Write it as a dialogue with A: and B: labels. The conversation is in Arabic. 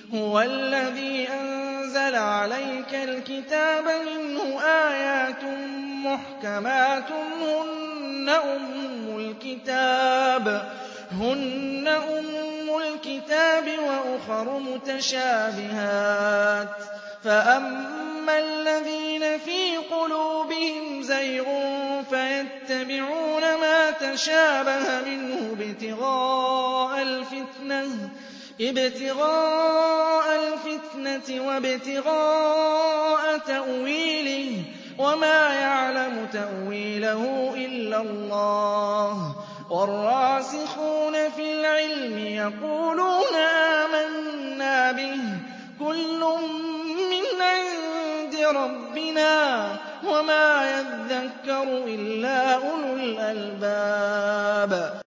A: هُوَ الَّذِي أَنزَلَ عَلَيْكَ الْكِتَابَ مِنْهُ آيَاتٌ مُّحْكَمَاتٌ هُنَّ أُمُّ الْكِتَابِ وَأُخَرُ مُتَشَابِهَاتٌ ۖ فَأَمَّا الَّذِينَ فِي قُلُوبِهِمْ زَيْغٌ فَيَتَّبِعُونَ مَا تَشَابَهَ مِنْهُ ابْتِغَاءَ الْفِتْنَةِ وَابْتِغَاءَ تَأْوِيلِهِ ۗ وَمَا يَعْلَمُ تَأْوِيلَهُ إِلَّا اللَّهُ ۗ وَالرَّاسِخُونَ فِي الْعِلْمِ يَقُولُونَ آمَنَّا بِهِ كُلٌّ مِّنْ عِندِ رَبِّنَا ۗ وَمَا يَذَّكَّرُ إِلَّا أُولُو الْأَلْبَابِ